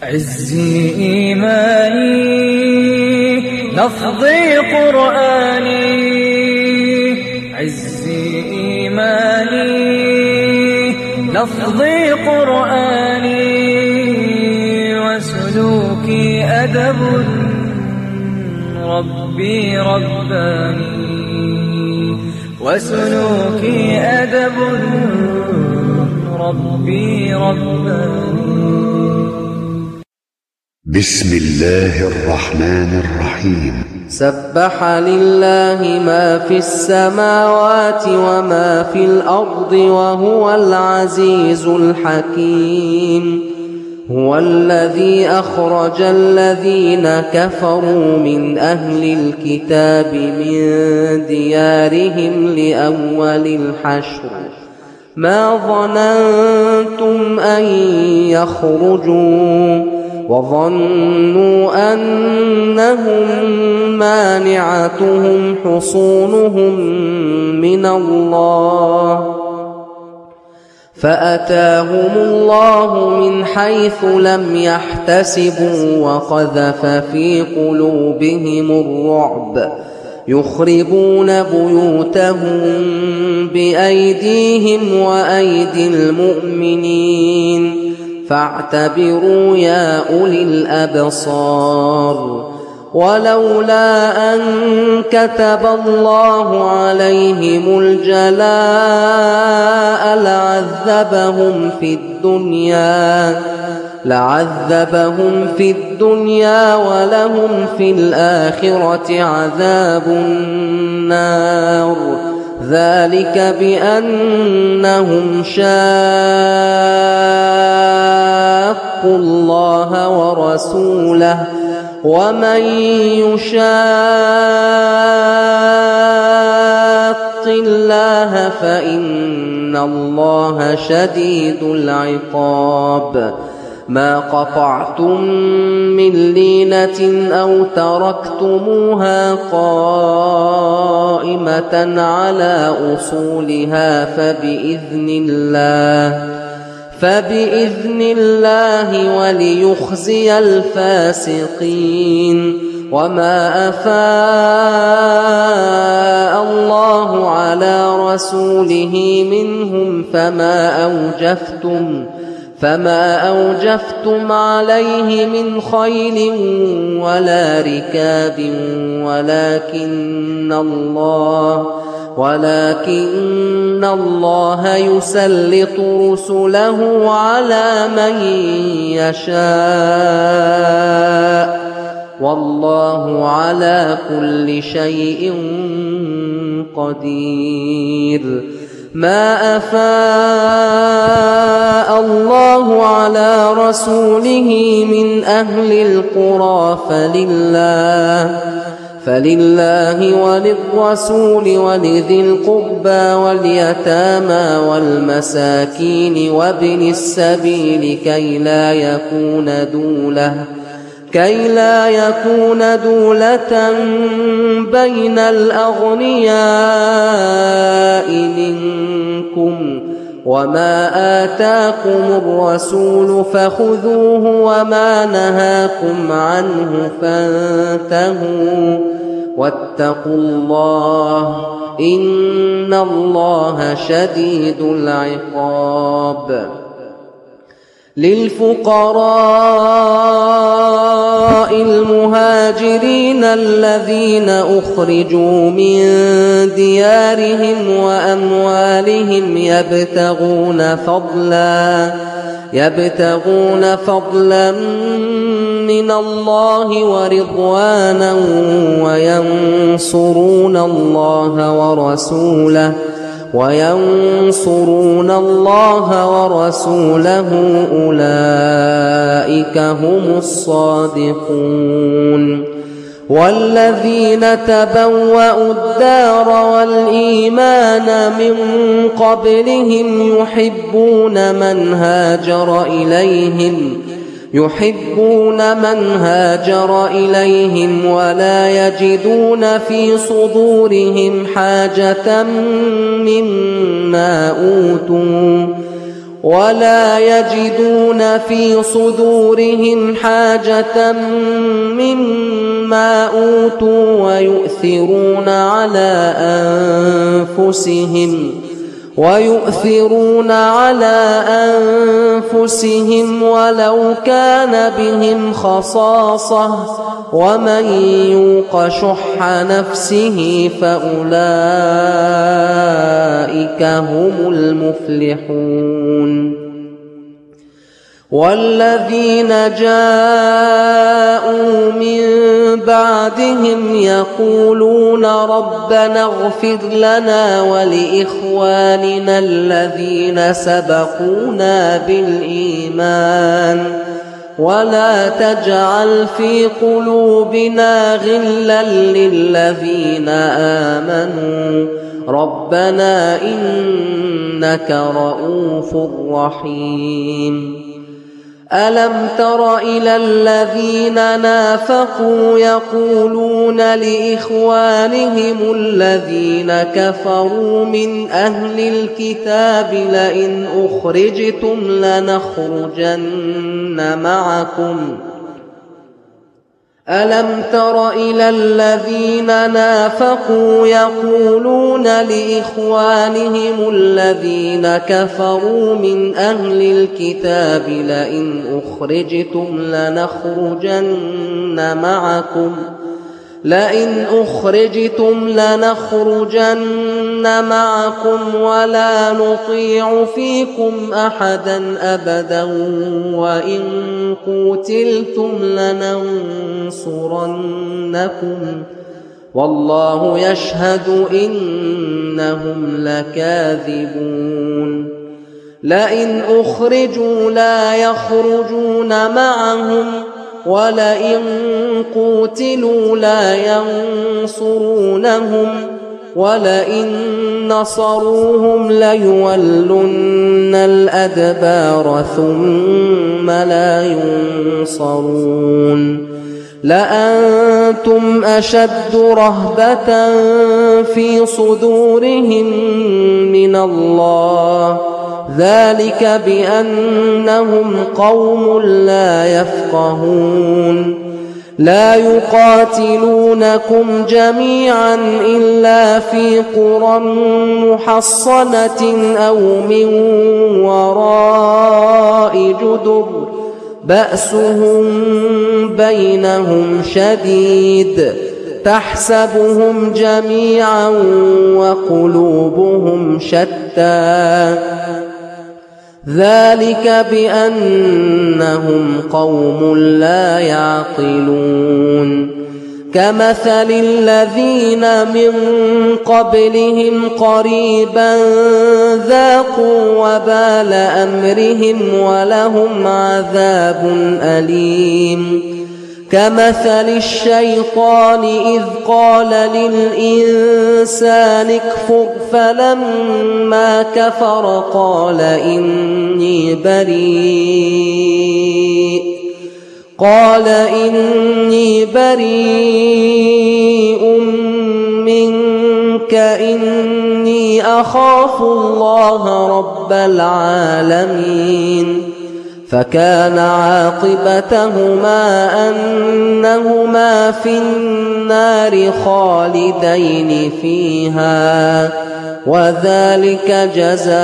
عزي إيماني لفظي قرآني، عزي إيماني لفظي قرآني، وسلوكي أدب ربي رباني، وسلوكي أدب ربي رباني. بسم الله الرحمن الرحيم. سبح لله ما في السماوات وما في الأرض وهو العزيز الحكيم. هو الذي أخرج الذين كفروا من أهل الكتاب من ديارهم لأول الحشر ما ظننتم أن يخرجوا وظنوا أنهم مانعتهم حصونهم من الله فأتاهم الله من حيث لم يحتسبوا وقذف في قلوبهم الرعب يخربون بيوتهم بأيديهم وأيدي المؤمنين فاعتبروا يا أولي الأبصار. ولولا أن كتب الله عليهم الجلاء لعذبهم في الدنيا ولهم في الآخرة عذاب النار. ذلك بأنهم شاقوا الله ورسوله ومن يشاق الله فإن الله شديد العقاب. ما قطعتم من لينة أو تركتموها قائمة على أصولها فبإذن الله وليخزي الفاسقين. وما أفاء الله على رسوله منهم فما أوجفتم عليه من خيل ولا ركاب ولكن الله يسلط رسله على من يشاء والله على كل شيء قدير. ما أفاء الله على رسوله من أهل القرى فلله وللرسول ولذي القربى واليتامى والمساكين وابن السبيل كي لا يكون دولة بين الأغنياء منكم. وما آتاكم الرسول فخذوه وما نهاكم عنه فانتهوا واتقوا الله إن الله شديد العقاب. للفقراء المهاجرين الذين أخرجوا من ديارهم وأموالهم يبتغون فضلا من الله ورضوانا وينصرون الله ورسوله أولئك هم الصادقون. والذين تبوأوا الدار والإيمان من قبلهم يحبون من هاجر إليهم ولا يجدون في صدورهم حاجة مما أوتوا ولا يجدون في صدورهم حاجة مما أوتوا ويؤثرون على أنفسهم ولو كان بهم خصاصة ومن يوق شح نفسه فأولئك هم المفلحون والذين جاءوا من بعدهم يقولون ربنا اغفر لنا ولإخواننا الذين سبقونا بالإيمان ولا تجعل في قلوبنا غلا للذين آمنوا ربنا إنك رؤوف رحيم ألم تر إلى الذين نافقوا يقولون لإخوانهم الذين كفروا من أهل الكتاب لئن أخرجتم لنخرجن معكم ألم تر إلى الذين نافقوا يقولون لإخوانهم الذين كفروا من أهل الكتاب لئن أخرجتم لنخرجن معكم ولا نطيع فيكم أحدا أبدا وإن قتلتم لننصرنكم والله يشهد إنهم لكاذبون لئن أخرجوا لا يخرجون معهم ولئن قتلوا لا ينصرونهم ولئن نصروهم ليولن الأدبار ثم لا ينصرون لأنتم أشد رهبة في صدورهم من الله ذلك بأنهم قوم لا يفقهون لا يقاتلونكم جميعا إلا في قرى محصنة أو من وراء جدر بأسهم بينهم شديد تحسبهم جميعا وقلوبهم شتى ذلك بأنهم قوم لا يعقلون كمثل الذين من قبلهم قريبا ذاقوا وبال أمرهم ولهم عذاب أليم كمثل الشيطان إذ قال للإنسان اكفر فلما كفر قال إني بريء منك إني أخاف الله رب العالمين فكان عاقبتهما أنهما في النار خالدين فيها وذلك جزاء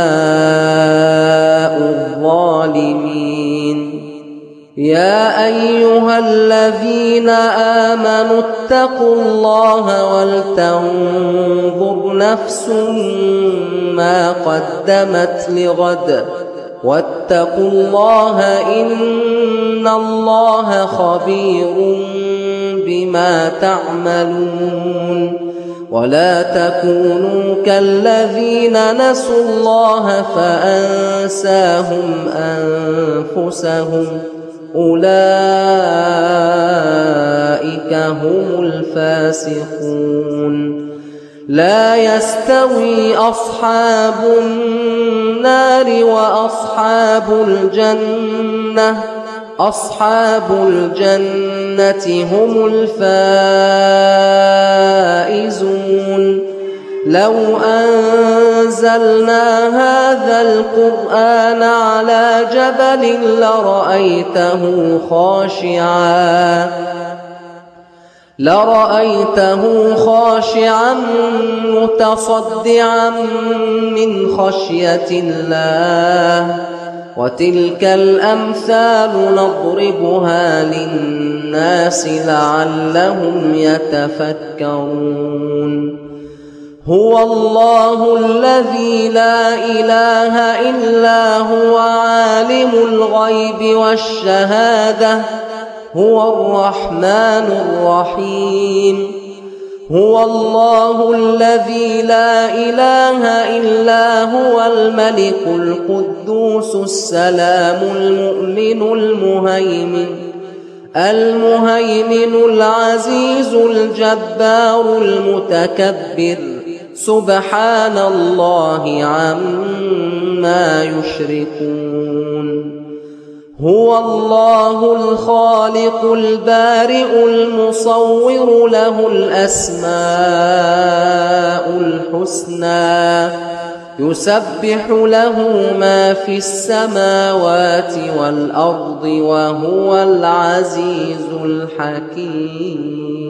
الظالمين يا أيها الذين آمنوا اتقوا الله ولتنظر نفس ما قدمت لغد واتقوا الله إن الله خبير بما تعملون ولا تكونوا كالذين نسوا الله فأنساهم أنفسهم أولئك هم الفاسقون لا يستوي أصحاب النار وأصحاب الجنة أصحاب الجنة هم الفائزون لو أنزلنا هذا القرآن على جبل لرأيته خاشعا متصدعا من خشية الله. وتلك الأمثال نضربها للناس لعلهم يتفكرون. هو الله الذي لا إله إلا هو عالم الغيب والشهادة هو الرحمن الرحيم. هو الله الذي لا إله إلا هو الملك القدوس السلام المؤمن المهيمن العزيز الجبار المتكبر سبحان الله عما يشركون. هو الله الخالق البارئ المصور له الأسماء الحسنى يسبح له ما في السماوات والأرض وهو العزيز الحكيم.